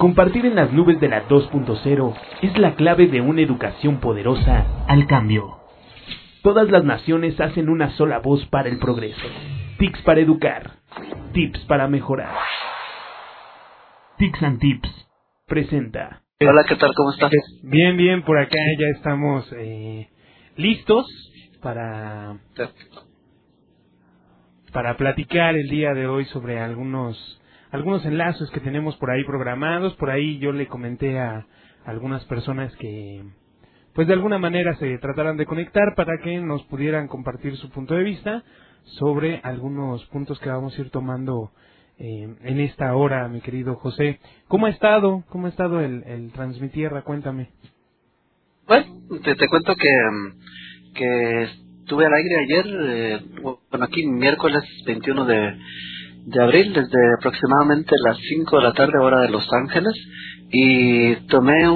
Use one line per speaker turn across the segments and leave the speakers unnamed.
Compartir en las nubes de la 2.0 es la clave de una educación poderosa al cambio. Todas las naciones hacen una sola voz para el progreso. TICS para educar. Tips para mejorar. TICS and Tips presenta.
Hola, ¿qué tal? ¿Cómo estás?
Bien, por acá ya estamos listos para platicar el día de hoy sobre algunos enlaces que tenemos por ahí programados. Por ahí yo le comenté a algunas personas que pues de alguna manera se trataran de conectar para que nos pudieran compartir su punto de vista sobre algunos puntos que vamos a ir tomando en esta hora, mi querido José. ¿Cómo ha estado el Transmitierra? Cuéntame.
Bueno, te cuento que estuve al aire ayer, bueno, aquí miércoles 21 de abril, desde aproximadamente las 5 de la tarde, hora de Los Ángeles, y tomé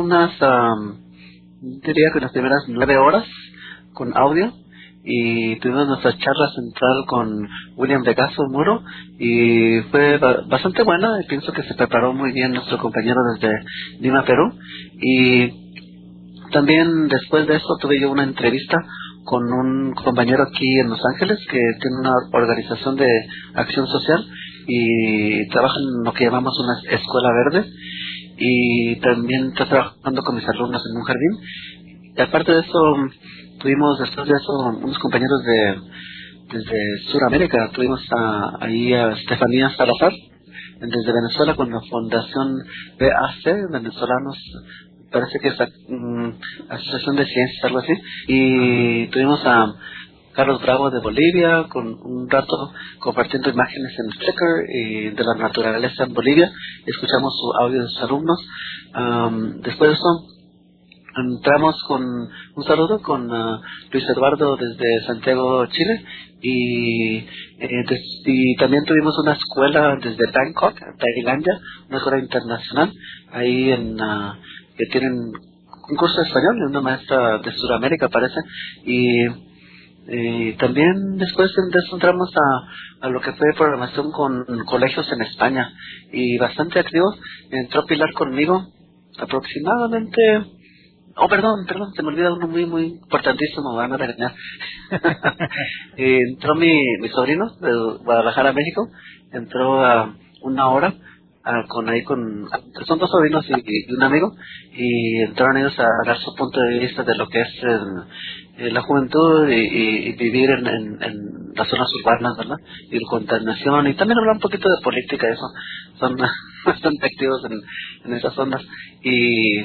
diría que las primeras 9 horas con audio, y tuvimos nuestra charla central con William de Caso Muro, y fue bastante buena, y pienso que se preparó muy bien nuestro compañero desde Lima, Perú. Y también después de eso tuve yo una entrevista con un compañero aquí en Los Ángeles que tiene una organización de acción social y trabaja en lo que llamamos una escuela verde, y también está trabajando con mis alumnos en un jardín. Y aparte de eso, tuvimos después de eso unos compañeros desde Sudamérica. Tuvimos ahí a Estefanía Salazar desde Venezuela con la Fundación BAC, venezolanos, parece que es Asociación de Ciencias, algo así. Y tuvimos a Carlos Bravo de Bolivia con un rato compartiendo imágenes en Flickr y de la naturaleza en Bolivia. Escuchamos su audio de sus alumnos. Después de eso entramos con un saludo con Luis Eduardo desde Santiago, Chile, y también tuvimos una escuela desde Bangkok, Tailandia, una escuela internacional ahí que tienen un curso de español, una maestra de Sudamérica parece, y también después de eso entramos a lo que fue programación con colegios en España, y bastante activos. Entró Pilar conmigo aproximadamente. Perdón, se me olvida uno muy importantísimo, me van a regañar. Entró mi sobrino de Guadalajara, México, entró a una hora son dos sobrinos y un amigo, y entraron ellos a dar su punto de vista de lo que es la juventud y vivir en las zonas urbanas, ¿verdad? Y la contaminación, y también hablar un poquito de política. Eso son bastante activos en esas zonas. Y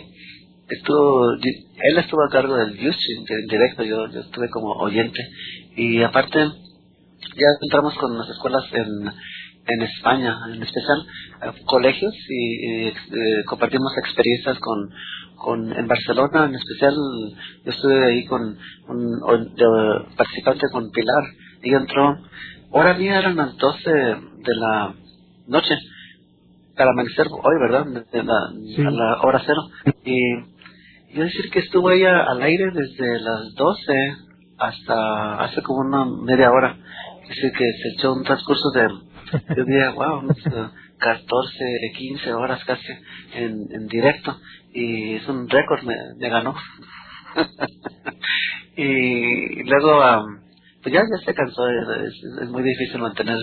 él estuvo a cargo del Youth en directo, yo estuve como oyente. Y aparte ya entramos con las escuelas en España, en especial colegios, y compartimos experiencias en Barcelona. En especial yo estuve ahí con un participante, con Pilar. Ella entró, hora mía eran las 12 de la noche, para amanecer hoy, ¿verdad?
Sí.
A la hora cero. Y yo decir que estuvo ella al aire desde las 12 hasta hace como una media hora. Es decir, que se echó un transcurso yo diría, wow, 14, 15 horas casi en directo. Y es un récord, me ganó. Y luego, pues ya se cansó. Es muy difícil mantener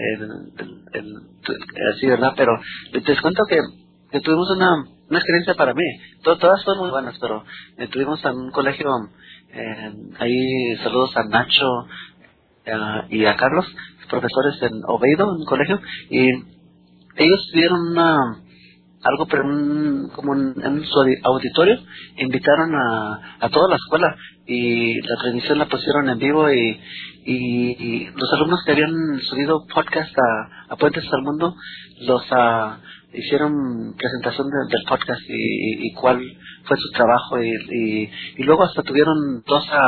así, ¿verdad? Pero les cuento que tuvimos una experiencia para mí. Todas fueron muy buenas, pero tuvimos en un colegio, ahí saludos a Nacho y a Carlos, profesores en Oviedo, en un colegio, y ellos tuvieron algo, pero en su auditorio invitaron a toda la escuela, y la transmisión la pusieron en vivo, y los alumnos que habían subido podcast a Puentes al Mundo hicieron presentación del podcast y cuál fue su trabajo, y luego hasta tuvieron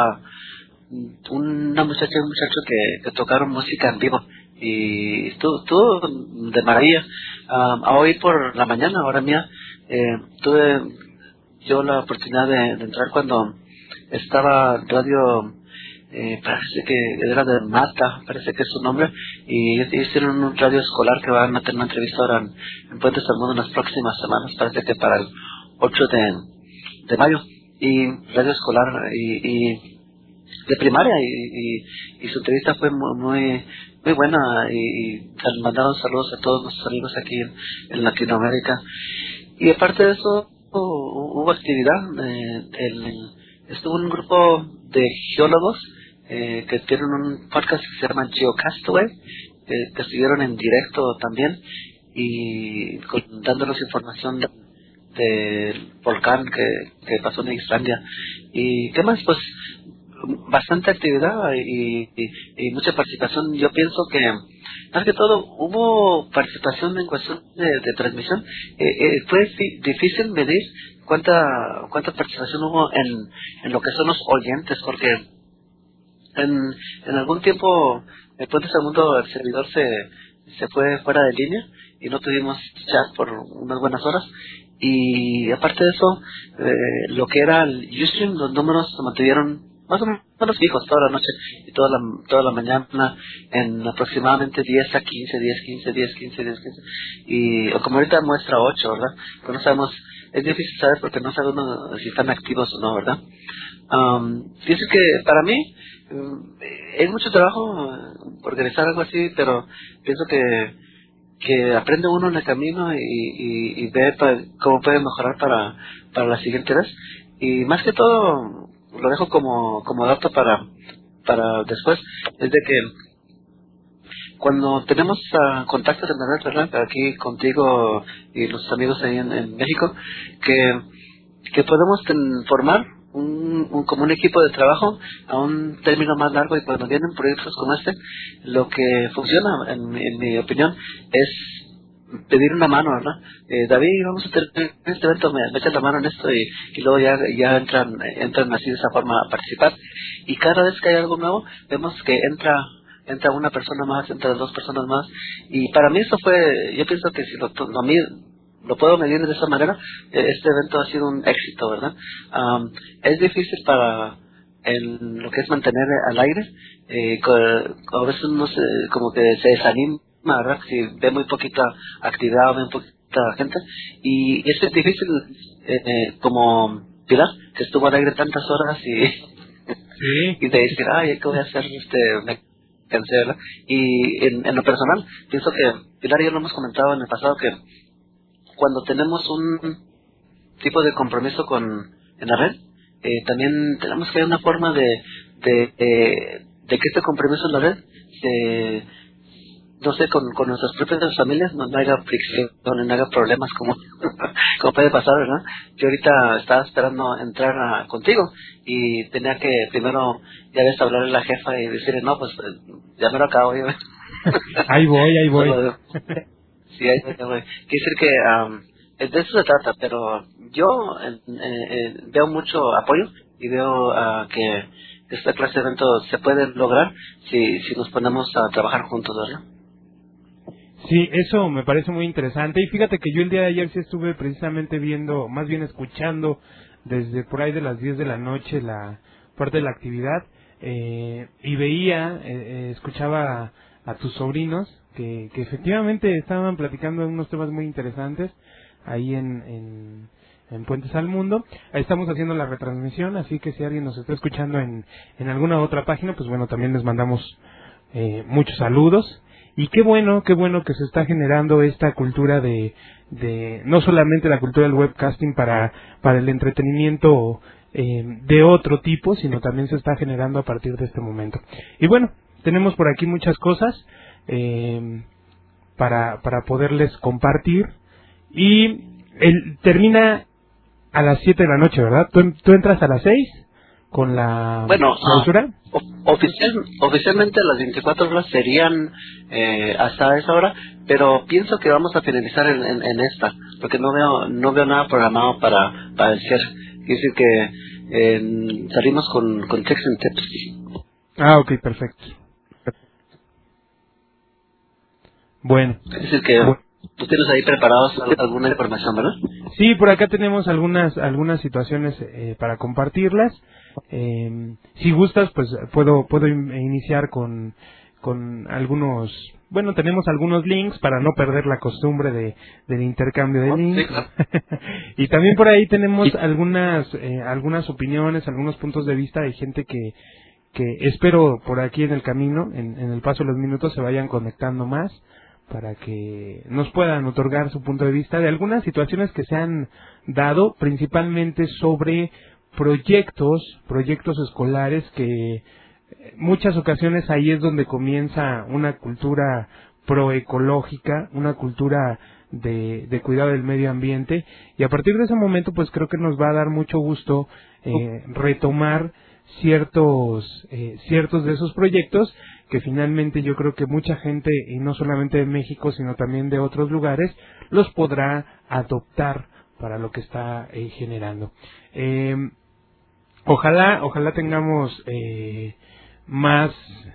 una muchacha y un muchacho que tocaron música en vivo, y estuvo de maravilla. Hoy por la mañana, hora mía, tuve yo la oportunidad de entrar cuando estaba Radio parece que era de Mata, parece que es su nombre, y hicieron un radio escolar que van a tener una entrevista ahora en Puentes al Mundo en las próximas semanas, parece que para el 8 de mayo, y radio escolar y de primaria, y su entrevista fue muy muy buena, y mandaron saludos a todos nuestros amigos aquí en Latinoamérica. Y aparte de eso hubo actividad, estuvo un grupo de geólogos que tienen un podcast que se llama Geocastaway, que estuvieron en directo también, y dándonos información del volcán que pasó en Islandia. Y qué más, pues bastante actividad y mucha participación. Yo pienso que más que todo hubo participación en cuestión de transmisión. Fue difícil medir cuánta participación hubo en lo que son los oyentes, porque en algún tiempo después de ese mundo el servidor se fue fuera de línea y no tuvimos chat por unas buenas horas. Y aparte de eso, lo que era el Ustream, los números se mantuvieron más o menos fijos toda la noche y toda la mañana en aproximadamente 10 a 15, 10, 15, 10, 15, 10, 15. Y como ahorita muestra 8, ¿verdad? Pero no sabemos, es difícil saber porque no sabemos si están activos o no, ¿verdad? Pienso que para mí es mucho trabajo organizar algo así, pero pienso que aprende uno en el camino y ve cómo puede mejorar para la siguiente vez. Y más que todo lo dejo como dato para después, es de que cuando tenemos contactos de internet, ¿verdad? Aquí contigo y los amigos ahí en México, que podemos formar como un equipo de trabajo a un término más largo, y cuando vienen proyectos como este, lo que funciona, en mi opinión, es pedir una mano, ¿verdad? David, vamos a tener este evento, me echas la mano en esto, y luego ya entran así de esa forma a participar, y cada vez que hay algo nuevo, vemos que entra una persona más, entran dos personas más, y para mí eso fue, yo pienso que si lo puedo medir de esa manera, este evento ha sido un éxito, ¿verdad? Es difícil en lo que es mantener al aire, a veces uno como que se desanima, ¿verdad? Si ve muy poquita actividad, ve muy poquita gente, y es difícil, como Pilar, que estuvo al aire tantas horas
Sí.
y de decir, ay, ¿qué voy a hacer? Me cansé, ¿verdad? Y en lo personal, pienso que Pilar y yo lo hemos comentado en el pasado, que cuando tenemos un tipo de compromiso en la red, también tenemos que ver una forma de que este compromiso en la red no sé, con nuestras propias familias no haga fricción, no haga problemas como puede pasar, ¿verdad? Yo ahorita estaba esperando entrar contigo y tenía que primero ya ves hablarle a la jefa y decirle, no, pues ya me lo acabo.
Ahí voy.
Sí, ahí voy. Quiere decir que de eso se trata, pero yo veo mucho apoyo y veo que esta clase de eventos se puede lograr si nos ponemos a trabajar juntos, ¿verdad?
Sí, eso me parece muy interesante. Y fíjate que yo el día de ayer sí estuve precisamente viendo, más bien escuchando desde por ahí de las 10 de la noche la parte de la actividad, y veía, escuchaba a tus sobrinos que efectivamente estaban platicando de unos temas muy interesantes ahí en Puentes al Mundo. Ahí estamos haciendo la retransmisión, así que si alguien nos está escuchando en alguna otra página, pues bueno, también les mandamos muchos saludos. Y qué bueno que se está generando esta cultura de no solamente la cultura del webcasting para el entretenimiento de otro tipo, sino también se está generando a partir de este momento. Y bueno, tenemos por aquí muchas cosas para poderles compartir. Y termina a las 7 de la noche, ¿verdad? ¿Tú entras a las 6 con la clausura?
Oficialmente las 24 horas serían hasta esa hora, pero pienso que vamos a finalizar en esta, porque no veo nada programado para el cierre. Quiere decir que salimos con Text and Tips.
Ok, perfecto. Bueno.
Es decir que Tú tienes ahí preparados alguna información, ¿verdad?
Sí, por acá tenemos algunas situaciones para compartirlas. Si gustas, pues puedo iniciar con algunos. Bueno, tenemos algunos links para no perder la costumbre del intercambio de links.
Sí, claro.
Y también por ahí tenemos algunas opiniones, algunos puntos de vista de gente que espero por aquí en el camino, en el paso de los minutos, se vayan conectando más para que nos puedan otorgar su punto de vista de algunas situaciones que se han dado, principalmente sobre proyectos escolares que muchas ocasiones ahí es donde comienza una cultura proecológica, una cultura de cuidado del medio ambiente, y a partir de ese momento pues creo que nos va a dar mucho gusto retomar ciertos de esos proyectos que finalmente yo creo que mucha gente, y no solamente de México sino también de otros lugares, los podrá adoptar para lo que está generando. Ojalá tengamos más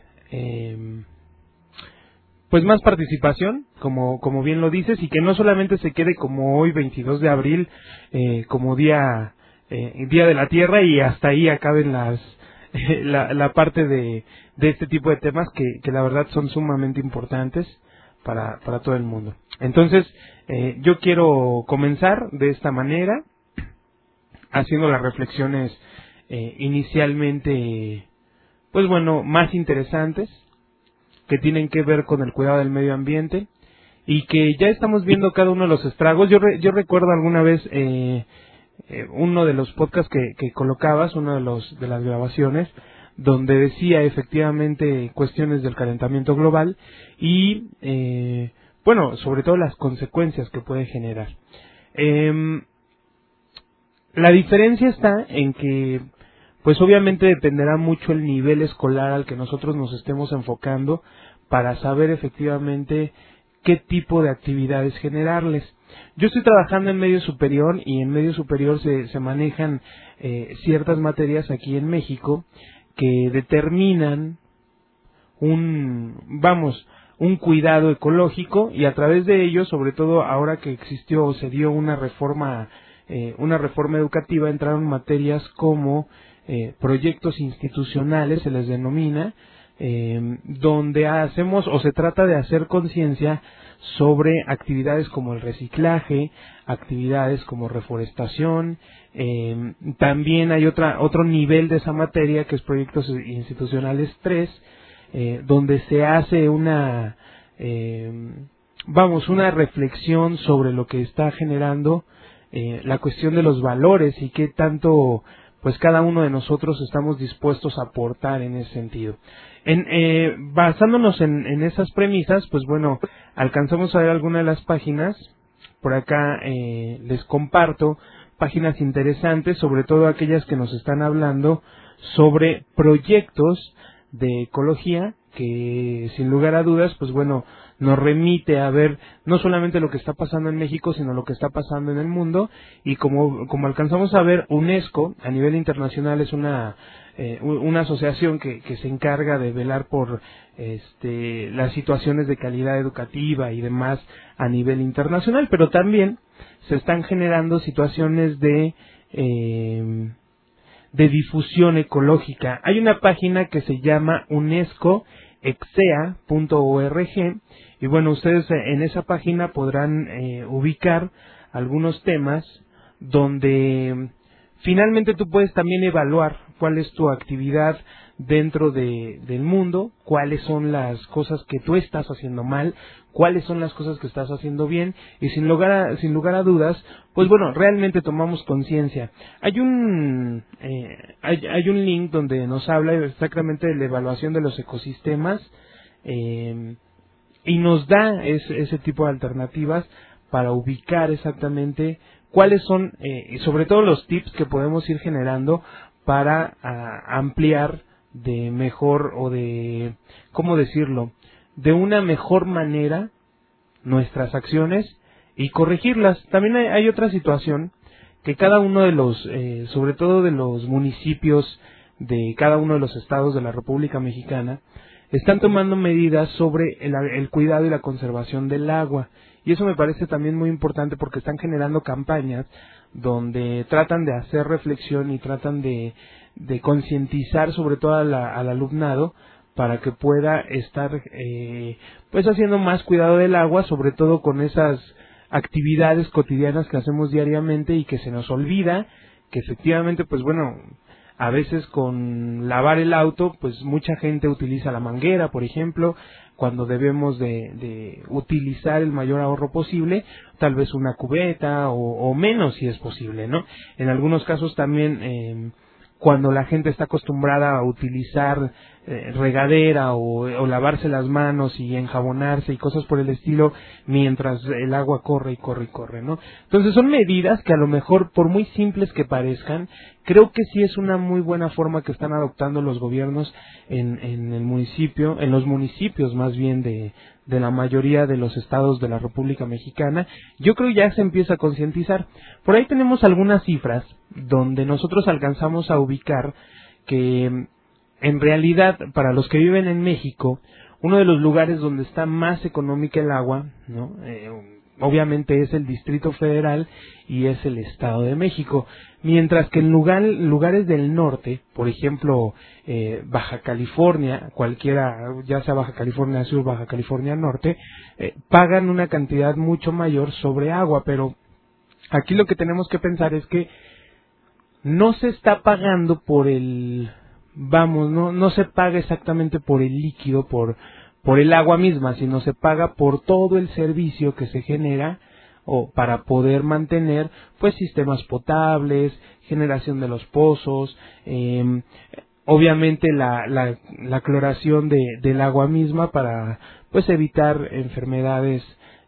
más participación, como bien lo dices, y que no solamente se quede como hoy 22 de abril como día de la Tierra, y hasta ahí acaben la parte de este tipo de temas que la verdad son sumamente importantes para todo el mundo. Entonces, yo quiero comenzar de esta manera, haciendo las reflexiones inicialmente, más interesantes, que tienen que ver con el cuidado del medio ambiente, y que ya estamos viendo cada uno de los estragos. Yo recuerdo alguna vez uno de los podcasts que colocabas, uno de las grabaciones, donde decía efectivamente cuestiones del calentamiento global y sobre todo las consecuencias que puede generar. La diferencia está en que pues obviamente dependerá mucho el nivel escolar al que nosotros nos estemos enfocando para saber efectivamente qué tipo de actividades generarles. Yo estoy trabajando en medio superior, y en medio superior se manejan ciertas materias aquí en México que determinan un cuidado ecológico, y a través de ello, sobre todo ahora que existió o se dio una reforma educativa, entraron materias como proyectos institucionales, se les denomina, donde hacemos o se trata de hacer conciencia sobre actividades como el reciclaje, actividades como reforestación. También hay otro nivel de esa materia, que es proyectos institucionales 3, donde se hace una reflexión sobre lo que está generando la cuestión de los valores y qué tanto pues cada uno de nosotros estamos dispuestos a aportar en ese sentido. Basándonos en esas premisas, alcanzamos a ver algunas de las páginas. Por acá les comparto páginas interesantes, sobre todo aquellas que nos están hablando sobre proyectos de ecología, que sin lugar a dudas, nos remite a ver no solamente lo que está pasando en México, sino lo que está pasando en el mundo. Y como alcanzamos a ver, UNESCO a nivel internacional es una asociación que se encarga de velar por las situaciones de calidad educativa y demás a nivel internacional, pero también se están generando situaciones de difusión ecológica. Hay una página que se llama unescoexea.org, y ustedes en esa página podrán ubicar algunos temas donde finalmente tú puedes también evaluar cuál es tu actividad dentro del mundo, cuáles son las cosas que tú estás haciendo mal, cuáles son las cosas que estás haciendo bien, y sin lugar a dudas, realmente tomamos conciencia. Hay un link donde nos habla exactamente de la evaluación de los ecosistemas, y nos da ese tipo de alternativas para ubicar exactamente cuáles son, y sobre todo los tips que podemos ir generando para ampliar de mejor, o de, ¿cómo decirlo?, de una mejor manera nuestras acciones y corregirlas. También hay otra situación, que cada uno de los, sobre todo de los municipios de cada uno de los estados de la República Mexicana, están tomando medidas sobre el cuidado y la conservación del agua. y eso me parece también muy importante porque están generando campañas donde tratan de hacer reflexión y tratan de concientizar sobre todo al alumnado para que pueda estar pues haciendo más cuidado del agua, sobre todo con esas actividades cotidianas que hacemos diariamente y que se nos olvida que efectivamente, pues bueno, a veces con lavar el auto, pues mucha gente utiliza la manguera, por ejemplo, cuando debemos de utilizar el mayor ahorro posible, tal vez una cubeta o menos si es posible, ¿no? En algunos casos también, cuando la gente está acostumbrada a utilizar regadera o lavarse las manos y enjabonarse y cosas por el estilo, mientras el agua corre y corre y corre, ¿no? Entonces son medidas que a lo mejor, por muy simples que parezcan, creo que sí es una muy buena forma que están adoptando los gobiernos en el municipio, en los municipios más bien de la mayoría de los estados de la República Mexicana. Yo creo ya se empieza a concientizar. Por ahí tenemos algunas cifras donde nosotros alcanzamos a ubicar que en realidad, para los que viven en México, uno de los lugares donde está más económica el agua, ¿no? Obviamente es el Distrito Federal y es el Estado de México, mientras que en lugares del norte, por ejemplo, Baja California, cualquiera, ya sea Baja California Sur, Baja California Norte, pagan una cantidad mucho mayor sobre agua, pero aquí lo que tenemos que pensar es que no se está pagando por no se paga exactamente por el líquido, por el agua misma, sino se paga por todo el servicio que se genera o para poder mantener pues sistemas potables, generación de los pozos, obviamente la cloración del agua misma para pues evitar enfermedades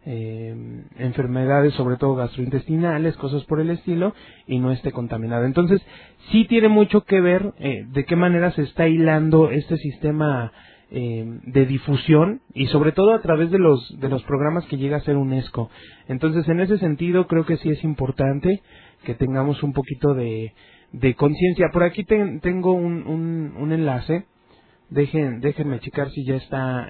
sobre todo gastrointestinales, cosas por el estilo, y no esté contaminada. Entonces, sí tiene mucho que ver de qué manera se está hilando este sistema de difusión y sobre todo a través de los programas que llega a ser UNESCO. Entonces, en ese sentido, creo que sí es importante que tengamos un poquito de conciencia. Por aquí tengo un enlace. Déjenme checar si ya está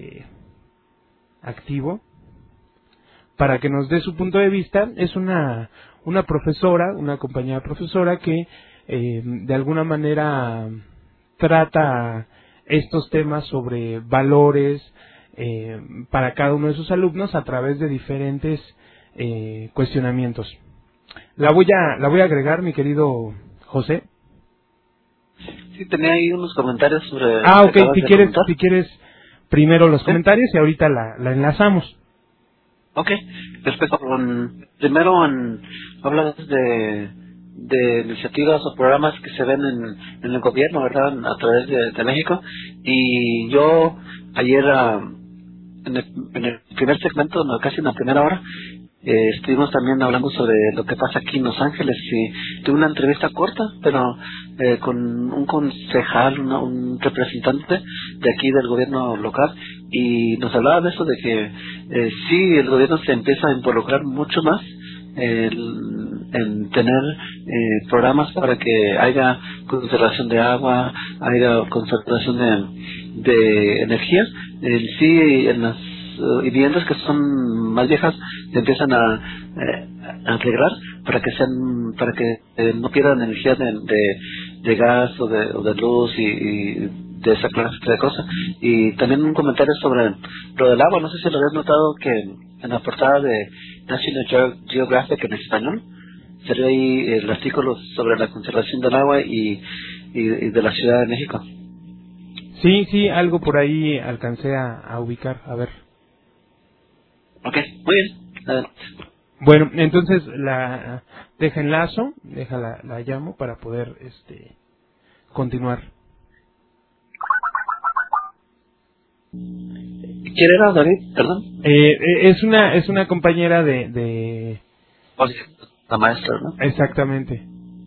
activo, para que nos dé su punto de vista. Es una profesora, una compañera profesora que de alguna manera trata estos temas sobre valores para cada uno de sus alumnos a través de diferentes cuestionamientos. La voy a agregar, mi querido José.
Sí, tenía ahí unos comentarios sobre...
Ok, si quieres primero los comentarios y ahorita la enlazamos.
Ok, perfecto. Primero hablas de iniciativas o programas que se ven en el gobierno, ¿verdad? A través de México. Y yo ayer, en el primer segmento, casi en la primera hora, estuvimos también hablando sobre lo que pasa aquí en Los Ángeles, y tuve una entrevista corta, pero con un concejal, un representante de aquí del gobierno local, y nos hablaba de eso, de que sí, el gobierno se empieza a involucrar mucho más en tener programas para que haya conservación de agua, haya conservación de energía. Sí, en las viviendas que son más viejas se empiezan a arreglar para que no pierdan energía de gas o de luz y de esa clase de cosas. Y también un comentario sobre lo del agua. No sé si lo habías notado, que en la portada de National Geographic en español se ve ahí el artículo sobre la conservación del agua y de la Ciudad de México.
Sí, algo por ahí alcancé a ubicar. A ver.
Ok, muy bien. Adelante.
Bueno, entonces la llamo para poder continuar.
¿Quién era, David? Perdón.
Es una compañera de
la maestra, ¿no?
Exactamente.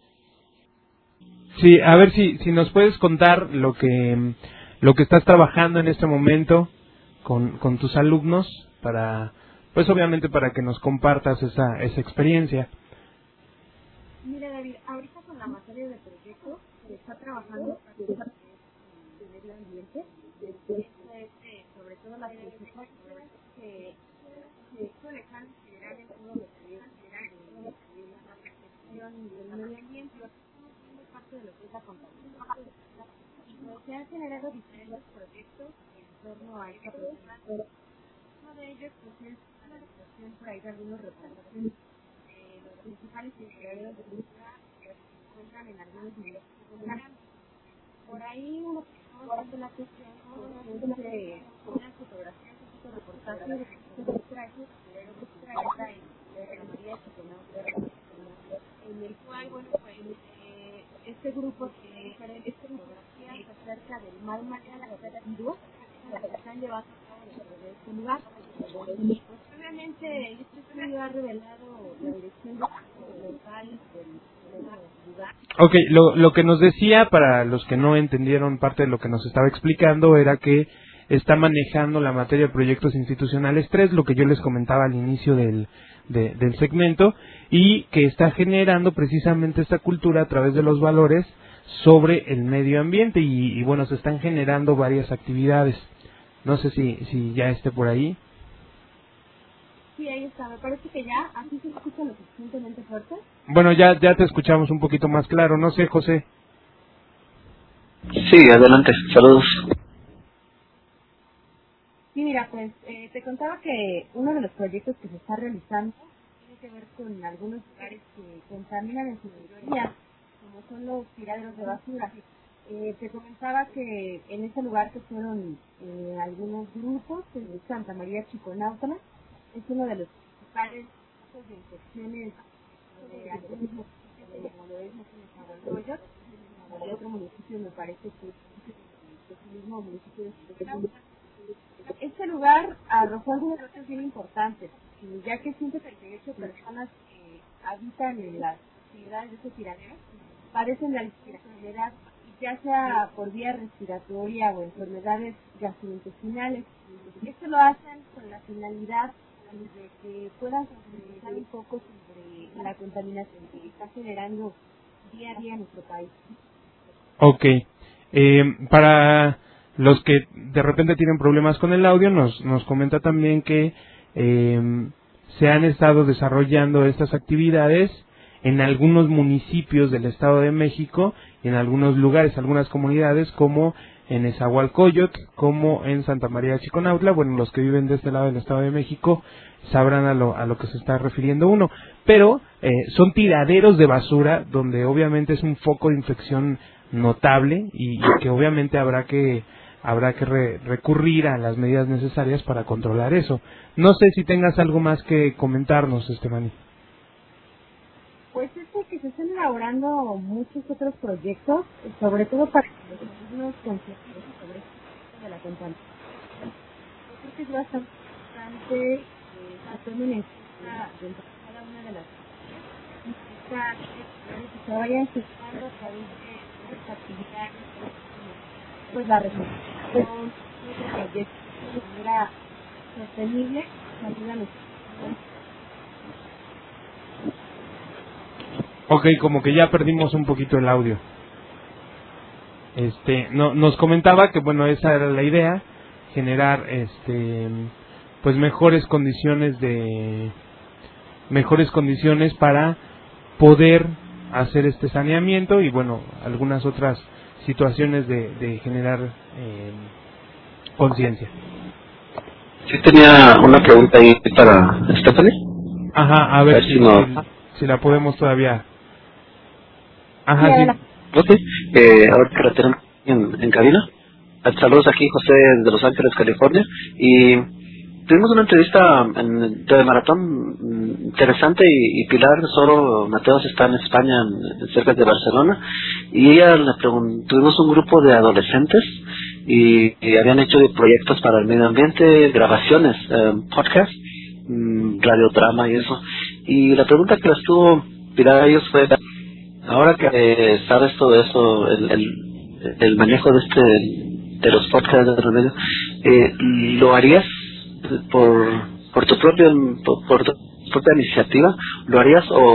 Sí, a ver si nos puedes contar lo que estás trabajando en este momento con tus alumnos, para pues obviamente para que nos compartas esa experiencia.
Mira, David, ahorita con la materia de proyectos se está trabajando en medio ambiente. Sobre todo la filosofía que esto dejar general en todo lo que es la protección del medio ambiente, estamos viendo parte de lo que es la contaminación. Y pues se han generado diferentes proyectos en torno a esta protección. Uno de ellos pues es la adaptación por ahí de algunos representantes de los principales integradores de cultura que se encuentran en algunos municipios vulnerables. Por ahí uno que estamos dando la cuestión es unas fotografías, un reportaje de que traje de la María Chiconauta, en el cual, bueno, pues este grupo tiene diferentes fotografías acerca del mal manejo de la residuos que están llevando a cabo dentro de este lugar. Pues obviamente este estudio ha revelado la dirección local del lugar.
Ok, lo que nos decía, para los que no entendieron parte de lo que nos estaba explicando, era que está manejando la materia de proyectos institucionales 3, lo que yo les comentaba al inicio del segmento, y que está generando precisamente esta cultura a través de los valores sobre el medio ambiente, y bueno, se están generando varias actividades. No sé si ya esté por ahí.
Sí, ahí está. Me parece que ya, así se escucha lo suficientemente fuerte.
Bueno, ya te escuchamos un poquito más claro. No sé, José.
Sí, adelante. Saludos.
Sí, mira, pues te contaba que uno de los proyectos que se está realizando tiene que ver con algunos lugares que contaminan en su mayoría, como son los tiraderos de basura. Te comentaba que en ese lugar se fueron algunos grupos de Santa María Chiconauta. Es uno de los principales casos de infecciones de algunos municipios, como lo es Nezahualcóyotl, el otro municipio me parece que es el mismo municipio de Chiconauta. Este lugar arrojó algunos datos bien importantes, ya que 138 personas que habitan en las actividades de este tiradero padecen de enfermedad, ya sea por vía respiratoria o enfermedades gastrointestinales. Esto lo hacen con la finalidad de que puedan sensibilizar un poco sobre la contaminación que está generando día a día en nuestro país.
Ok. Para los que de repente tienen problemas con el audio, nos comenta también que se han estado desarrollando estas actividades en algunos municipios del Estado de México, en algunos lugares, algunas comunidades, como en Nezahualcóyotl, como en Santa María Chiconautla. Bueno, los que viven de este lado del Estado de México sabrán a lo que se está refiriendo uno. Pero son tiraderos de basura donde obviamente es un foco de infección notable y que obviamente habrá que recurrir a las medidas necesarias para controlar eso. No sé si tengas algo más que comentarnos, Estefany.
Pues es que se están elaborando muchos otros proyectos, sobre todo para que los alumnos concienticen sobre esto de la contaminación. Yo creo que es bastante importante que tomen en cuenta dentro de cada una de las actividades que se vayan gestando a través de estas actividades, pues la recuperación, otros proyectos de manera sostenible, que ayudan a nuestros.
Ok, como que ya perdimos un poquito el audio. Nos comentaba que bueno, esa era la idea, generar pues mejores condiciones para poder hacer este saneamiento y bueno, algunas otras situaciones de generar conciencia.
Sí, tenía una pregunta ahí para Stephanie.
Ajá, a ver si la podemos todavía. Ajá, sí.
Ok, ahora que la tenemos en cabina. Saludos aquí, José, de Los Ángeles, California. Y tuvimos una entrevista en TV Maratón interesante y Pilar Soro Mateos está en España, cerca de Barcelona. Y ella le preguntó, tuvimos un grupo de adolescentes y habían hecho proyectos para el medio ambiente, grabaciones, podcast, radiodrama y eso. Y la pregunta que les tuvo Pilar a ellos fue: ahora que sabes todo eso, el manejo de los podcasts de remedio, ¿lo harías por tu propia iniciativa? ¿Lo harías o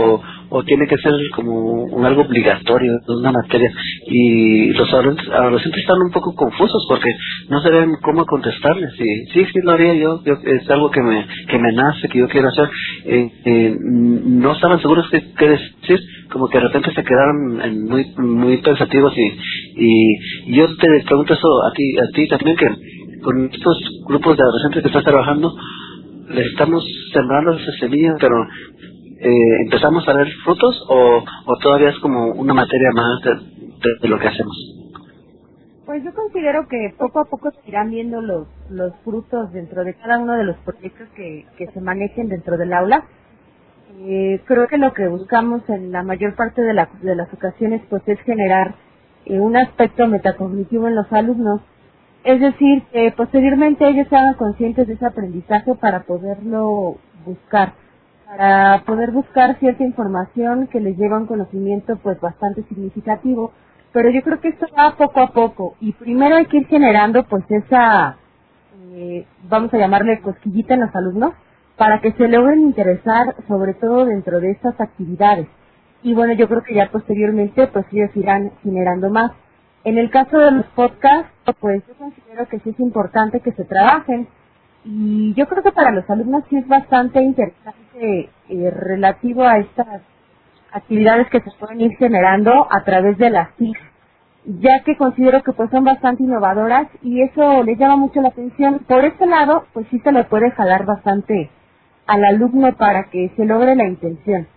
o tiene que ser como algo obligatorio, una materia, y los adolescentes están un poco confusos porque no saben cómo contestarles. Y sí lo haría yo, es algo que me nace, que yo quiero hacer. No estaban seguros qué decir, como que de repente se quedaron muy pensativos, y yo te pregunto eso a ti también, que con estos grupos de adolescentes que estás trabajando, les estamos sembrando esa semilla, pero ¿empezamos a ver frutos o todavía es como una materia más de lo que hacemos?
Pues yo considero que poco a poco se irán viendo los frutos dentro de cada uno de los proyectos que se manejen dentro del aula. Creo que lo que buscamos en la mayor parte de las ocasiones pues es generar un aspecto metacognitivo en los alumnos, es decir, que posteriormente ellos se hagan conscientes de ese aprendizaje para poderlo buscar, para poder buscar cierta información que les lleve a un conocimiento pues bastante significativo. Pero yo creo que esto va poco a poco, y primero hay que ir generando pues esa, vamos a llamarle cosquillita en los alumnos, para que se logren interesar sobre todo dentro de estas actividades. Y bueno, yo creo que ya posteriormente pues ellos irán generando más. En el caso de los podcasts, pues yo considero que sí es importante que se trabajen, y yo creo que para los alumnos sí es bastante interesante relativo a estas actividades que se pueden ir generando a través de las TIC, ya que considero que pues son bastante innovadoras y eso les llama mucho la atención. Por ese lado, pues sí se le puede jalar bastante al alumno para que se logre la intención.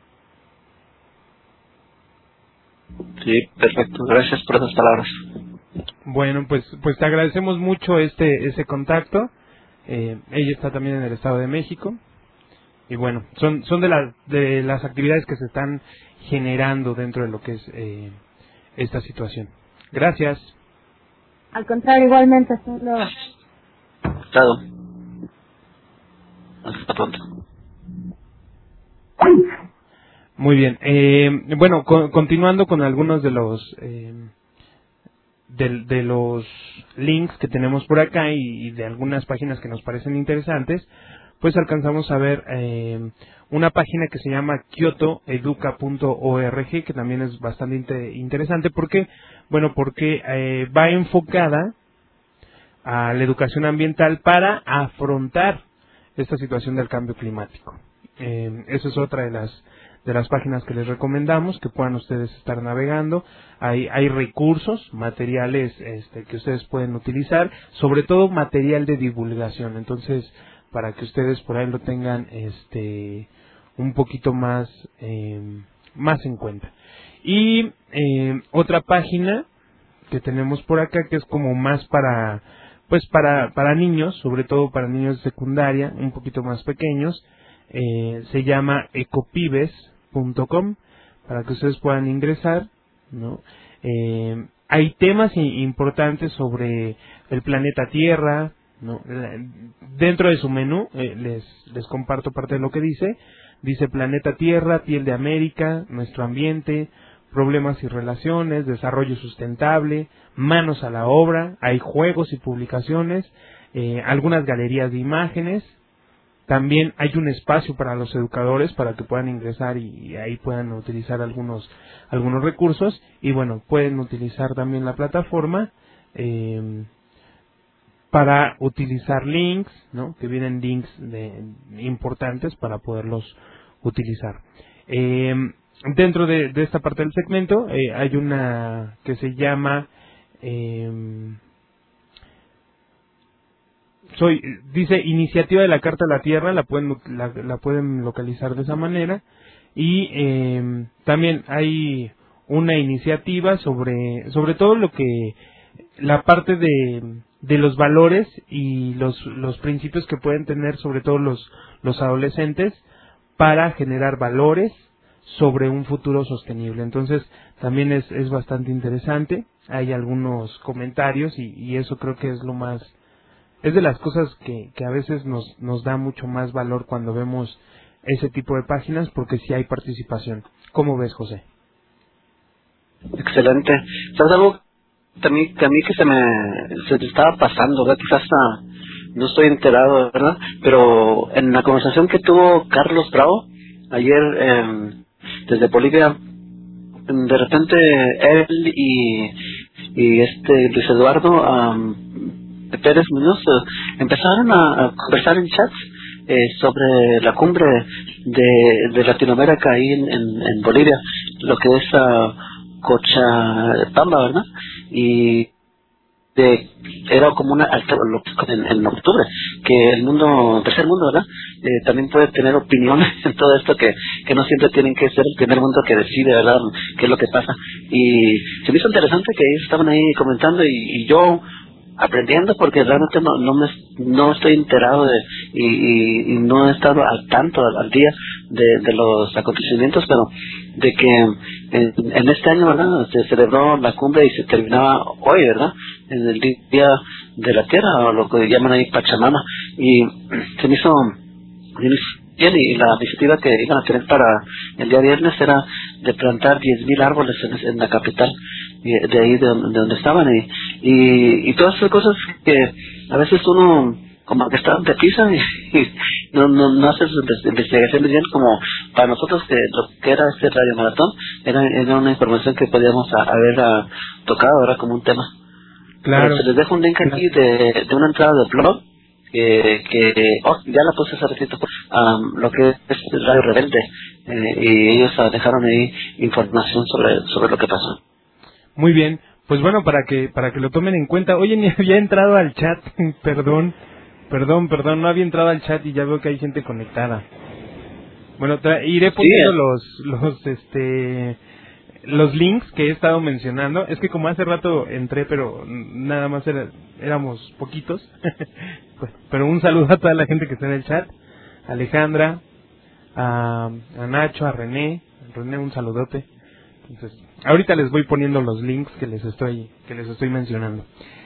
Sí, perfecto. Gracias por esas palabras.
Bueno, pues te agradecemos mucho ese contacto. Ella está también en el Estado de México. Y bueno, son de las actividades que se están generando dentro de lo que es esta situación. Gracias.
Al contrario, igualmente, hasta luego.
Claro. Hasta pronto.
Muy bien. Bueno, continuando con algunos de los de los links que tenemos por acá y de algunas páginas que nos parecen interesantes, pues alcanzamos a ver una página que se llama kyotoeduca.org, que también es bastante interesante porque va enfocada a la educación ambiental para afrontar esta situación del cambio climático. Esa es otra de las páginas que les recomendamos que puedan ustedes estar navegando. Hay recursos, materiales que ustedes pueden utilizar, sobre todo material de divulgación. Entonces, para que ustedes por ahí lo tengan un poquito más en cuenta. Y otra página que tenemos por acá, que es como más para niños, sobre todo para niños de secundaria, un poquito más pequeños, se llama ecopibes.com, para que ustedes puedan ingresar, ¿no? Hay temas importantes sobre el planeta Tierra, ¿no? Dentro de su menú les comparto parte de lo que dice planeta Tierra, piel de América, nuestro ambiente, problemas y relaciones, desarrollo sustentable, manos a la obra. Hay juegos y publicaciones, algunas galerías de imágenes. También hay un espacio para los educadores para que puedan ingresar y ahí puedan utilizar algunos recursos, y bueno, pueden utilizar también la plataforma para utilizar links, ¿no? Que vienen links importantes para poderlos utilizar. Dentro de esta parte del segmento hay una que se llama dice Iniciativa de la Carta a la Tierra, la pueden localizar de esa manera. Y también hay una iniciativa sobre todo la parte de los valores y los principios que pueden tener sobre todo los adolescentes para generar valores sobre un futuro sostenible. Entonces también es bastante interesante. Hay algunos comentarios y eso creo que es de las cosas que a veces nos da mucho más valor cuando vemos ese tipo de páginas, porque sí hay participación. ¿Cómo ves, José?
Excelente. ¿Sabes algo? A mí que se me estaba pasando, ¿verdad? Quizás no estoy enterado, ¿verdad? Pero en la conversación que tuvo Carlos Bravo ayer, desde Bolivia. De repente él y Luis Eduardo Pérez Muñoz empezaron a conversar en chats sobre la cumbre de Latinoamérica ahí en Bolivia, lo que es Cochabamba, ¿verdad? Y era como una en octubre, que el tercer mundo, ¿verdad? También puede tener opiniones en todo esto, que no siempre tienen que ser el primer mundo que decide, ¿verdad?, qué es lo que pasa. Y se me hizo interesante que ellos estaban ahí comentando y yo aprendiendo, porque realmente no estoy enterado y no he estado al tanto, al día de los acontecimientos, pero de que en este año, ¿verdad?, se celebró la cumbre y se terminaba hoy, ¿verdad?, en el Día de la Tierra, o lo que llaman ahí Pachamama, y se me hizo bien, y la iniciativa que iban a tener para el día viernes era de plantar 10,000 árboles en la capital, de ahí de donde estaban, y todas esas cosas que a veces uno como que está de pisa y no hace sus investigaciones bien, como para nosotros, que lo que era este Radio Maratón era una información que podíamos haber tocado ahora como un tema.
Claro.
Pero se les dejo un link aquí de una entrada de blog que ya la puse hace ratito, lo que es Radio Rebelde, y ellos dejaron ahí información sobre lo que pasó.
Muy bien, pues bueno, para que lo tomen en cuenta. Oye, ni había entrado al chat, perdón, no había entrado al chat y ya veo que hay gente conectada. Bueno, iré poniendo los links que he estado mencionando. Es que como hace rato entré, pero nada más éramos poquitos. Pero un saludo a toda la gente que está en el chat. A Alejandra, a Nacho, a René, un saludote. Entonces, ahorita les voy poniendo los links que les estoy mencionando.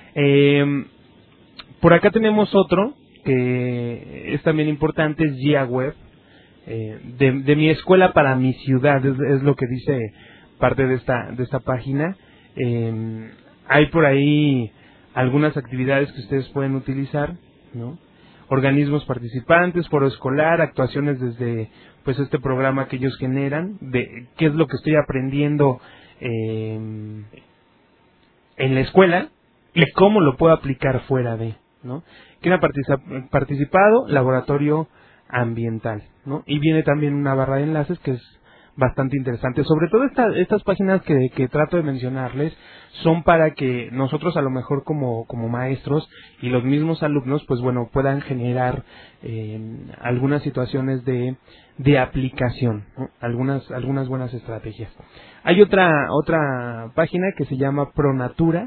Por acá tenemos otro que es también importante, es GIA Web, de mi escuela para mi ciudad, es lo que dice parte de esta página. Hay por ahí algunas actividades que ustedes pueden utilizar, ¿no? Organismos participantes, foro escolar, actuaciones desde pues este programa que ellos generan, de qué es lo que estoy aprendiendo en la escuela y cómo lo puedo aplicar fuera de, ¿no? ¿Quién ha participado? Laboratorio ambiental, ¿no? Y viene también una barra de enlaces que es bastante interesante. Sobre todo estas páginas que trato de mencionarles son para que nosotros, a lo mejor como maestros y los mismos alumnos, pues bueno, puedan generar algunas situaciones de aplicación, ¿no? Algunas buenas estrategias. Hay otra página que se llama Pronatura.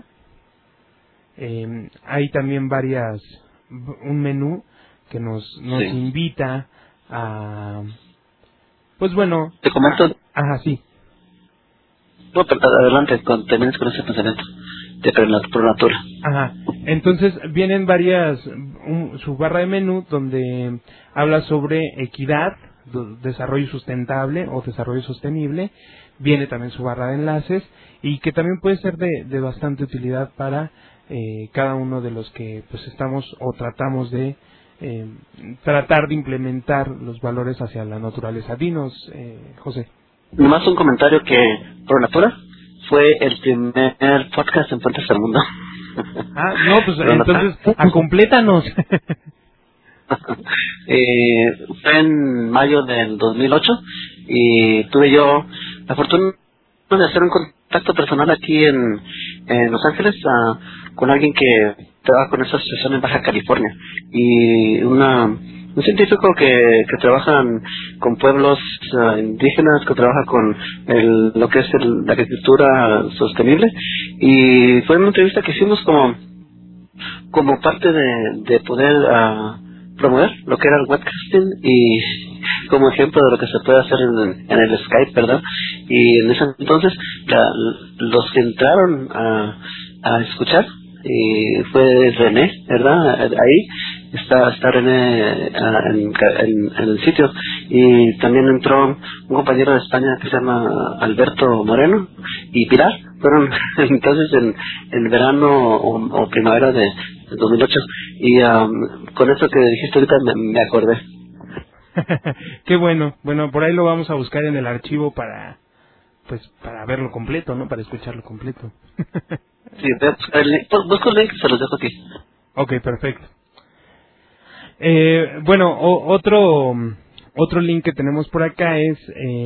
Hay también un menú que nos invita a, pues bueno.
Te comento.
Ajá, sí.
No, pero adelante, termines con ese pensamiento de Pronatura.
Ajá. Entonces vienen su barra de menú donde habla sobre equidad, desarrollo sustentable o desarrollo sostenible. Viene también su barra de enlaces y que también puede ser de bastante utilidad para cada uno de los que pues estamos o tratamos de tratar de implementar los valores hacia la naturaleza. Dinos, José.
Nomás un comentario, que Pronatura fue el primer podcast en Puentes al Mundo.
No, pues entonces, complétanos.
Fue en mayo del 2008 y tuve yo la fortuna de hacer un contacto personal aquí en Los Ángeles con alguien que trabaja con esa asociación en Baja California, y un científico que trabaja con pueblos indígenas, que trabaja con lo que es la agricultura sostenible, y fue una entrevista que hicimos como parte de poder promover lo que era el webcasting, y como ejemplo de lo que se puede hacer en el Skype, ¿verdad? Y en ese entonces los que entraron a escuchar, y fue René, ¿verdad? Ahí está René en el sitio, y también entró un compañero de España que se llama Alberto Moreno, y Pilar. Fueron entonces en verano o primavera de 2008, y con eso que dijiste ahorita me acordé.
Qué bueno. Bueno, por ahí lo vamos a buscar en el archivo para verlo completo, ¿no? Para escucharlo completo.
Sí, voy a buscar el link. Busco el link y se los dejo aquí.
Ok, perfecto. Bueno, otro link que tenemos por acá es,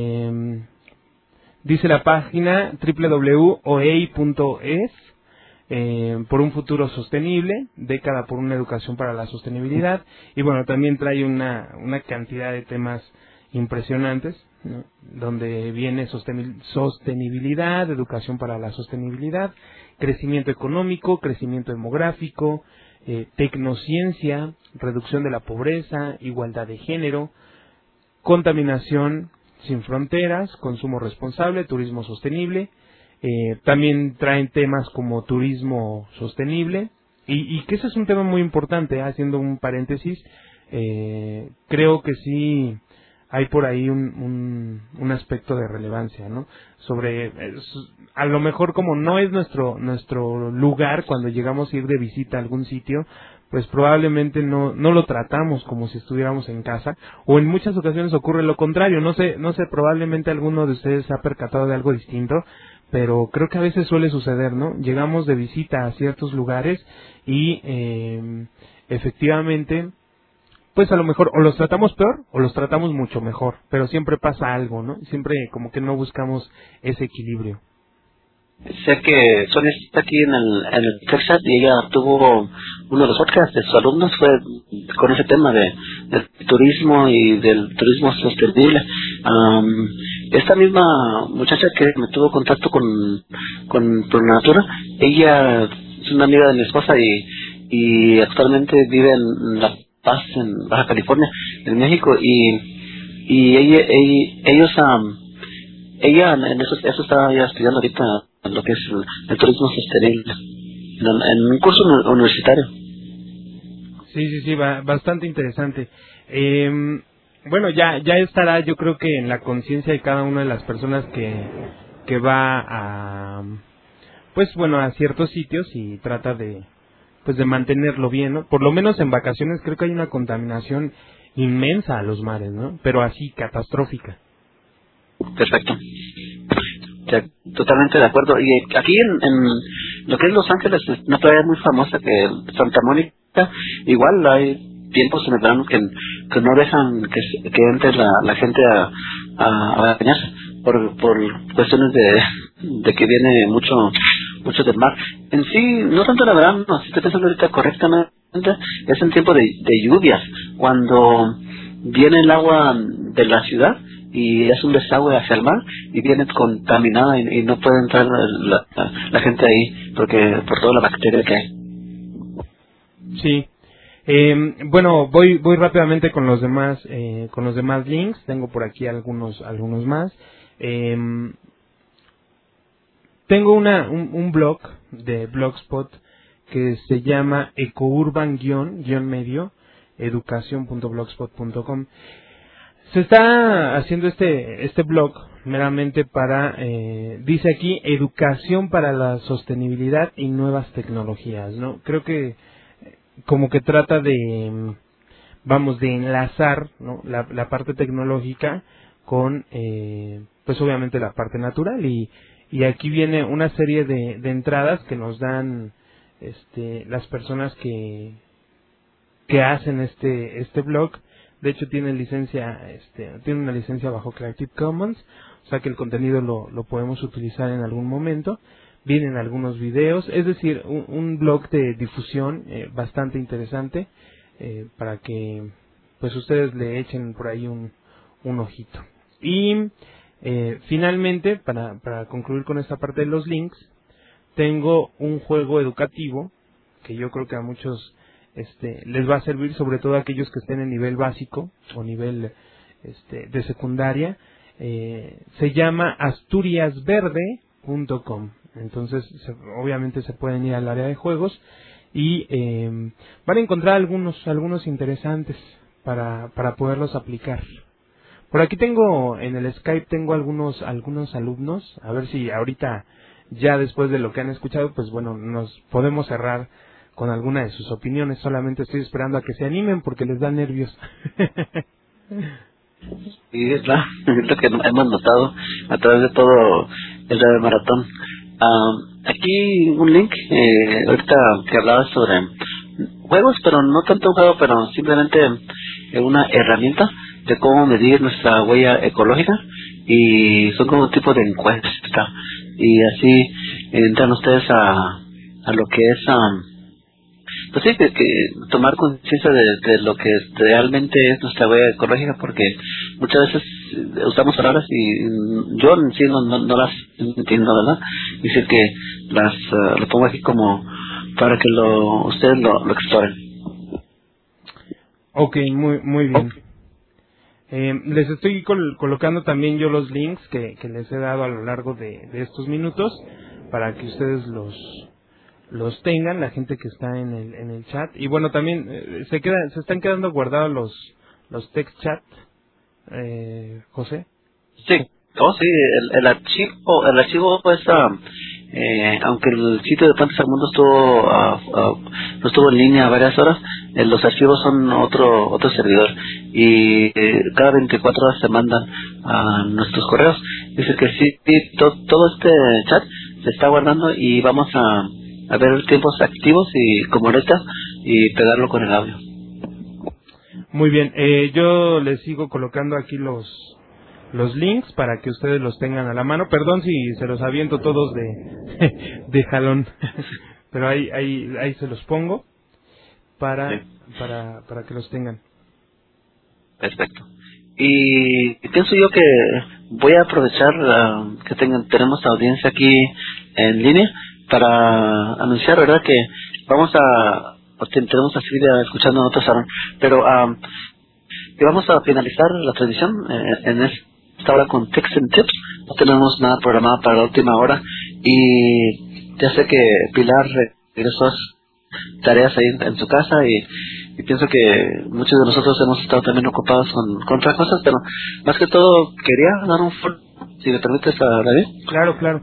dice la página www.oei.es, por un futuro sostenible, década por una educación para la sostenibilidad, y bueno, también trae una cantidad de temas impresionantes, ¿no? Donde viene sostenibilidad, educación para la sostenibilidad, crecimiento económico, crecimiento demográfico, tecnociencia, reducción de la pobreza, igualdad de género, contaminación sin fronteras, consumo responsable, turismo sostenible. También traen temas como turismo sostenible y que ese es un tema muy importante. Haciendo un paréntesis, creo que sí hay por ahí un aspecto de relevancia, ¿no? Sobre, a lo mejor como no es nuestro lugar cuando llegamos a ir de visita a algún sitio, pues probablemente no lo tratamos como si estuviéramos en casa, o en muchas ocasiones ocurre lo contrario. No sé, probablemente alguno de ustedes se ha percatado de algo distinto, pero creo que a veces suele suceder, ¿no? Llegamos de visita a ciertos lugares y efectivamente, pues a lo mejor o los tratamos peor o los tratamos mucho mejor, pero siempre pasa algo, ¿no? Siempre como que no buscamos ese equilibrio.
Sé que Sonia está aquí en el Texas y ella tuvo uno de los podcasts de sus alumnos fue con ese tema del turismo y del turismo sostenible. Esta misma muchacha que me tuvo contacto con Pronatura, ella es una amiga de mi esposa y actualmente vive en La Paz, en Baja California, en México, y ella en eso está ya estudiando ahorita lo que es el turismo sostenible en un curso universitario.
Sí, bastante interesante. Bueno, ya estará, yo creo que en la conciencia de cada una de las personas que va a, pues bueno, a ciertos sitios y trata de mantenerlo bien, ¿no? Por lo menos en vacaciones creo que hay una contaminación inmensa a los mares, ¿no? Pero así, catastrófica.
Perfecto. Totalmente de acuerdo. Y aquí en lo que es Los Ángeles, una playa muy famosa que Santa Mónica, igual hay tiempos en el verano que no dejan que entre la gente a bañarse por cuestiones de que viene mucho del mar. En sí, no tanto el verano, si estoy pensando ahorita correctamente, es en tiempo de lluvias, cuando viene el agua de la ciudad y es un desagüe hacia el mar y viene contaminada y no puede entrar la gente ahí porque por toda la bacteria que hay.
Sí. Bueno, voy rápidamente con los demás links. Tengo por aquí algunos más. Tengo un blog de Blogspot que se llama ecourban-medio educación.blogspot.com. Se está haciendo este blog meramente para, dice aquí, educación para la sostenibilidad y nuevas tecnologías, ¿no? Creo que como que trata de enlazar, ¿no? la parte tecnológica con, pues obviamente la parte natural y aquí viene una serie de entradas que nos dan, las personas que hacen este blog. De hecho tiene una licencia bajo Creative Commons, o sea que el contenido lo podemos utilizar en algún momento. Vienen algunos videos, es decir, un blog de difusión bastante interesante, para que pues ustedes le echen por ahí un ojito. Y finalmente, para concluir con esta parte de los links, tengo un juego educativo que yo creo que a muchos les va a servir, sobre todo a aquellos que estén en nivel básico o nivel de secundaria. Se llama asturiasverde.com. Entonces obviamente se pueden ir al área de juegos y van a encontrar algunos interesantes para poderlos aplicar. Por aquí tengo en el Skype algunos alumnos, a ver si ahorita ya después de lo que han escuchado, pues bueno, nos podemos cerrar con alguna de sus opiniones. Solamente estoy esperando a que se animen porque les da nervios.
Y es lo que hemos notado a través de todo el radio maratón. Aquí un link, ahorita que hablabas sobre juegos, pero no tanto un juego, pero simplemente una herramienta de cómo medir nuestra huella ecológica, y son como un tipo de encuesta, y así entran ustedes a lo que es pues sí, que tomar conciencia de lo que realmente es nuestra huella ecológica, porque muchas veces usamos palabras y yo en sí no las entiendo, ¿verdad? Dice que lo pongo aquí como para que ustedes lo exploren.
Ok, muy bien. Les estoy colocando también yo los links que les he dado a lo largo de estos minutos para que ustedes los tengan, la gente que está en el chat. Y bueno, también se están quedando guardados los text chat, José.
Sí, sí, el archivo pues aunque el sitio de Plantas al Mundo no estuvo en línea varias horas, los archivos son otro servidor, y cada 24 horas se mandan a nuestros correos. Dice que sí, todo este chat se está guardando, y vamos a ver tiempos activos y como ahorita, y pegarlo con el audio.
Muy bien, yo les sigo colocando aquí los links para que ustedes los tengan a la mano. Perdón si se los aviento todos de jalón, pero ahí se los pongo para que los tengan.
Perfecto. Y pienso yo que voy a aprovechar que tenemos audiencia aquí en línea para anunciar, ¿verdad?, que tenemos a Silvia escuchando en otro salón, pero que vamos a finalizar la transmisión en esta hora con Tips and Tips. No tenemos nada programado para la última hora, y ya sé que Pilar regresó a sus tareas ahí en su casa, y pienso que muchos de nosotros hemos estado también ocupados con otras cosas, pero más que todo quería dar un follow, si me permites, a David.
Claro.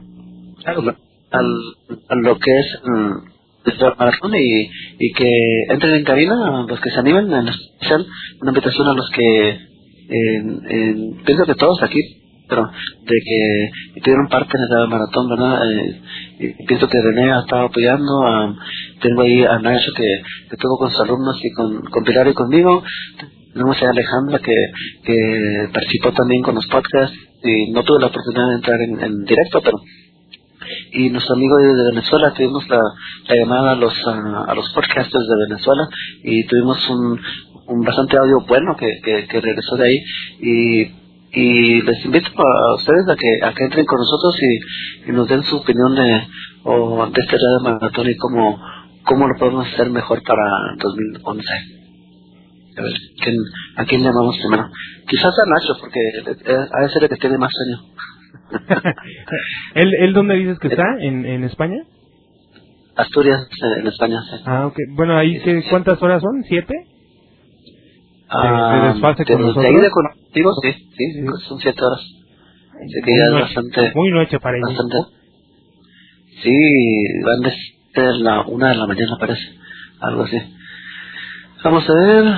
A lo que es nuestra maratón, y que entren en cabina los que se animen, en especial una invitación a los que pienso que todos aquí, pero de que tuvieron parte en el maratón, ¿verdad? Y pienso que René ha estado apoyando. Tengo ahí a Nacho que estuvo con sus alumnos, y con Pilar y conmigo. Tenemos a Alejandra que participó también con los podcasts, y no tuve la oportunidad de entrar en directo, pero y nuestro amigo de Venezuela, tuvimos la llamada a los podcasters de Venezuela, y tuvimos un bastante audio bueno que regresó de ahí, y les invito a ustedes a que entren con nosotros y nos den su opinión de este radio maratón, y cómo lo podemos hacer mejor para 2011. A ver, ¿a quién llamamos primero? Quizás a Nacho, porque ha de ser el que tiene más sueño.
¿Él dónde dices que está? ¿En España?
Asturias, en España, sí.
Ok. Bueno, ahí ¿cuántas horas son? ¿7? ¿De desfase con nosotros?
De ahí de contigo, sí, son 7 horas. Así que ya es bastante...
Muy noche para ellos.
Sí, van de ser la 1 de la mañana, parece. Algo así. Vamos a ver...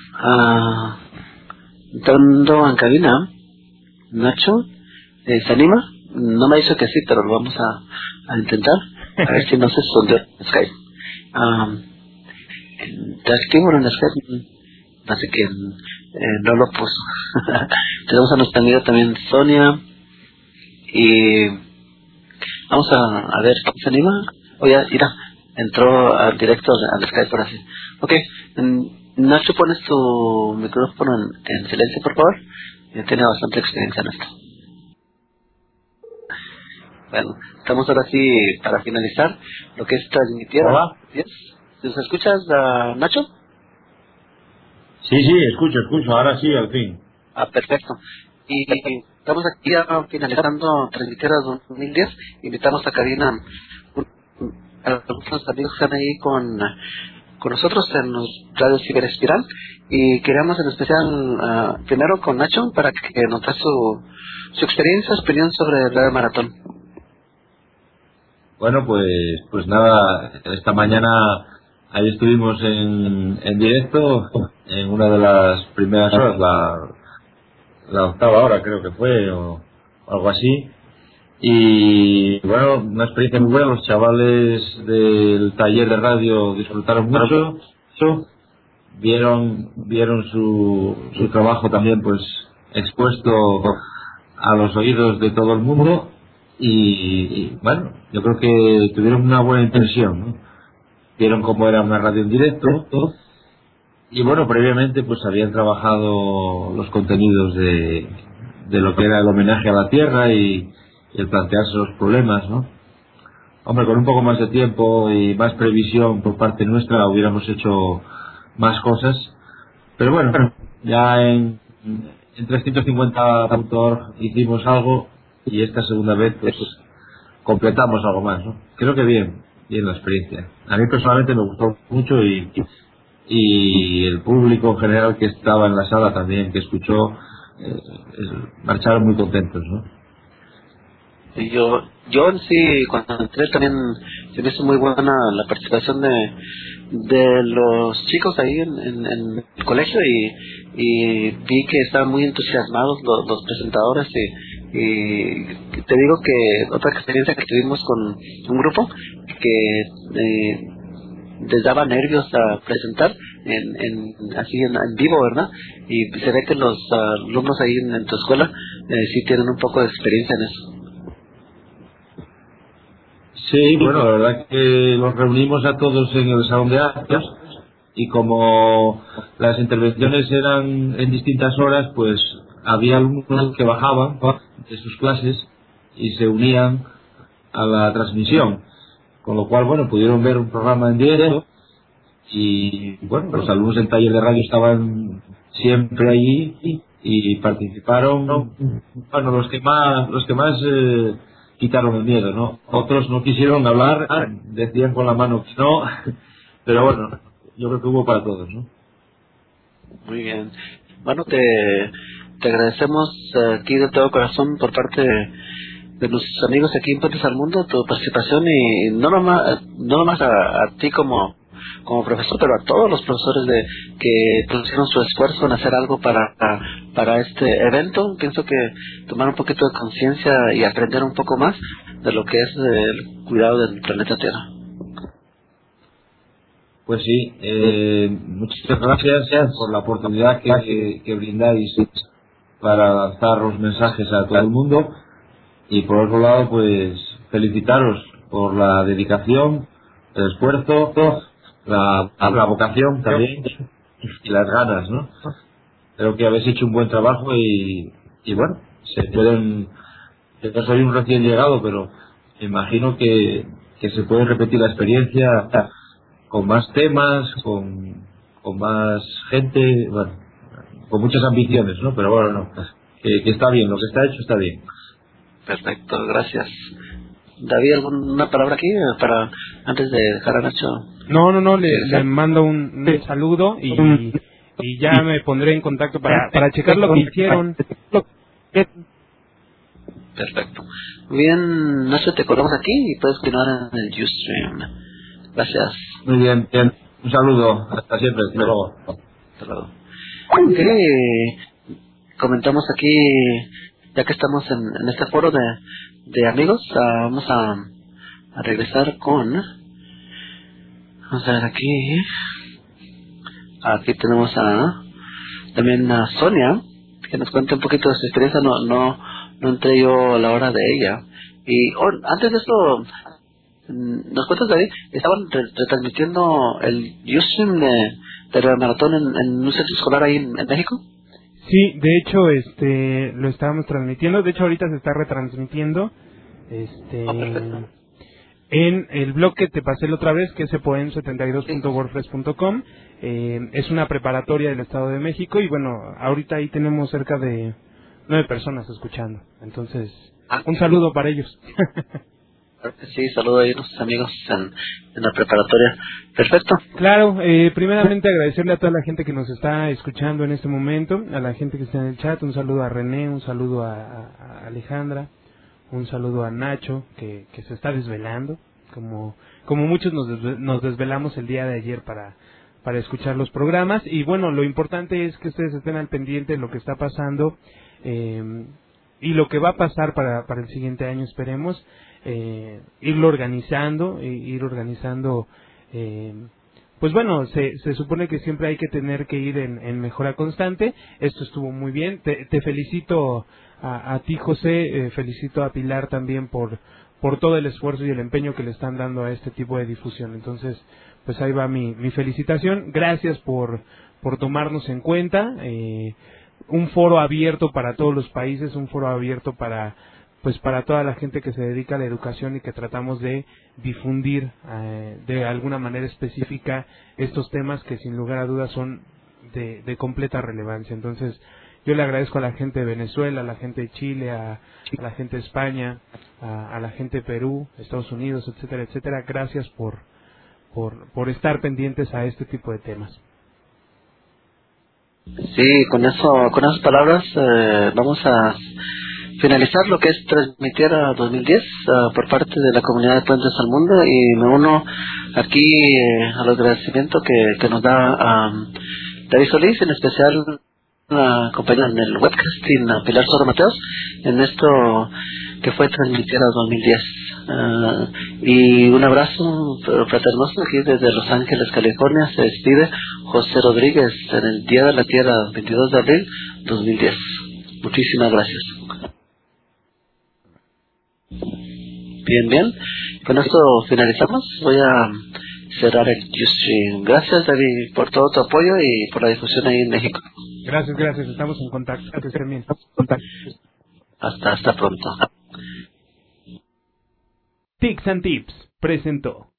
entrando en cabina, Nacho... ¿se anima? No me ha dicho que sí, pero lo vamos a intentar. A ver si no se sondeó en Skype. ¿Te activo en Skype? Así que no lo puso. Tenemos a nuestra amiga también, Sonia. Y vamos a ver si se anima. Ya, mira, entró al directo al Skype, por así. Ok, Nacho, pones tu micrófono en silencio, por favor. Ya tiene bastante experiencia en esto. Bueno, estamos ahora sí para finalizar lo que es transmitir.
Hola.
¿Nos escuchas, Nacho?
Sí, escucho, ahora sí, al fin.
Perfecto. Y estamos aquí ya finalizando transmitir a 2010. Invitamos a cabina a algunos amigos que están ahí con nosotros en los radios Ciberespiral, y queríamos en especial primero con Nacho para que nos dé su experiencia, su opinión sobre el radio maratón.
Bueno, pues nada, esta mañana ahí estuvimos en directo, en una de las primeras horas, la octava hora creo que fue, o algo así. Y bueno, una experiencia muy buena. Los chavales del taller de radio disfrutaron mucho, vieron su trabajo también pues expuesto a los oídos de todo el mundo y bueno, yo creo que tuvieron una buena impresión, ¿no? Vieron cómo era una radio en directo y bueno, previamente pues habían trabajado los contenidos de lo que era el homenaje a la tierra y el plantearse los problemas, ¿no? Hombre, con un poco más de tiempo y más previsión por parte nuestra hubiéramos hecho más cosas, pero bueno, ya en 350.org hicimos algo y esta segunda vez pues completamos algo más, ¿no? Creo que bien la experiencia. A mí personalmente me gustó mucho y el público en general que estaba en la sala también, que escuchó, marcharon muy contentos, ¿no?
Y yo en sí, cuando entré también se me hizo muy buena la participación de los chicos ahí en el colegio y vi que estaban muy entusiasmados los presentadores y te digo que otra experiencia que tuvimos con un grupo que les daba nervios a presentar así en vivo, ¿verdad? Y se ve que los alumnos ahí en tu escuela sí tienen un poco de experiencia en eso.
Sí, bueno, la verdad que los reunimos a todos en el salón de actos y como las intervenciones eran en distintas horas, pues había alumnos que bajaban de sus clases y se unían a la transmisión, con lo cual, bueno, pudieron ver un programa en directo y, bueno, los alumnos del taller de radio estaban siempre allí y participaron, bueno, los que más quitaron el miedo, ¿no? Otros no quisieron hablar, decían con la mano que no, pero bueno, yo creo que hubo para todos, ¿no?
Muy bien. Bueno, te agradecemos aquí de todo corazón por parte de nuestros amigos aquí en Puentes al Mundo tu participación y no nomás a ti como profesor, pero a todos los profesores que pusieron su esfuerzo en hacer algo para este evento. Pienso que tomar un poquito de conciencia y aprender un poco más de lo que es el cuidado del planeta Tierra.
Pues sí, muchas gracias por la oportunidad que brindáis para lanzar los mensajes a todo el mundo y por otro lado pues felicitaros por la dedicación, el esfuerzo, la vocación también y las ganas, ¿no? Creo que habéis hecho un buen trabajo y bueno, yo no soy un recién llegado, pero me imagino que se puede repetir la experiencia con más temas, con más gente, bueno, con muchas ambiciones, ¿no? Pero bueno, no, que está bien, lo que está hecho está bien.
Perfecto, gracias. David, ¿alguna palabra aquí para antes de dejar a Nacho?
No, le mando un saludo y ya me pondré en contacto para checar lo que hicieron.
Perfecto. Muy bien, Nacho, te colocamos aquí y puedes continuar en el Ustream. Gracias.
Muy bien. Un saludo, hasta siempre, hasta luego.
Hasta luego. Comentamos aquí, ya que estamos en este foro de amigos, vamos a regresar con, vamos a ver aquí tenemos también a Sonia, que nos cuenta un poquito de su experiencia. No entré yo a la hora de ella. Y antes de eso, ¿nos cuentas, David? Estaban retransmitiendo el Ustream de la maratón en un centro escolar ahí en México.
Sí, de hecho, lo estábamos transmitiendo. De hecho, ahorita se está retransmitiendo, en el blog que te pasé la otra vez, que es epoem72.wordpress.com. Es una preparatoria del Estado de México y bueno, ahorita ahí tenemos cerca de 9 personas escuchando. Entonces, un saludo para ellos.
Sí, saludo a nuestros amigos en la preparatoria. Perfecto.
Claro, primeramente agradecerle a toda la gente que nos está escuchando en este momento, a la gente que está en el chat, un saludo a René, un saludo a Alejandra, un saludo a Nacho, que se está desvelando, como muchos nos desvelamos el día de ayer escuchar los programas. Y bueno, lo importante es que ustedes estén al pendiente de lo que está pasando y lo que va a pasar para el siguiente año, esperemos. Ir organizando, pues bueno, se supone que siempre hay que tener que ir en mejora constante. Esto estuvo muy bien. Te felicito a ti, José, felicito a Pilar también por todo el esfuerzo y el empeño que le están dando a este tipo de difusión. Entonces, pues ahí va mi felicitación. Gracias por tomarnos en cuenta. Un foro abierto para todos los países, un foro abierto para toda la gente que se dedica a la educación y que tratamos de difundir de alguna manera específica estos temas que sin lugar a dudas son de completa relevancia. Entonces, yo le agradezco a la gente de Venezuela, a la gente de Chile, a la gente de España, a la gente de Perú, Estados Unidos, etcétera, etcétera. Gracias por estar pendientes a este tipo de temas.
Sí, con esas palabras vamos a finalizar lo que es Transmitiera 2010 por parte de la comunidad de Puentes al Mundo, y me uno aquí al agradecimiento que nos da David Solís, en especial compañera en el webcasting, a Pilar Soro Mateos, en esto que fue Transmitiera 2010. Y un abrazo fraternoso aquí desde Los Ángeles, California. Se despide José Rodríguez en el Día de la Tierra, 22 de abril 2010. Muchísimas gracias. Bien. Con esto finalizamos. Voy a cerrar el Ustream. Gracias, David, por todo tu apoyo y por la difusión ahí en México.
Gracias. Estamos en contacto. Que estén bien.
Hasta pronto.
Tics and Tips presentó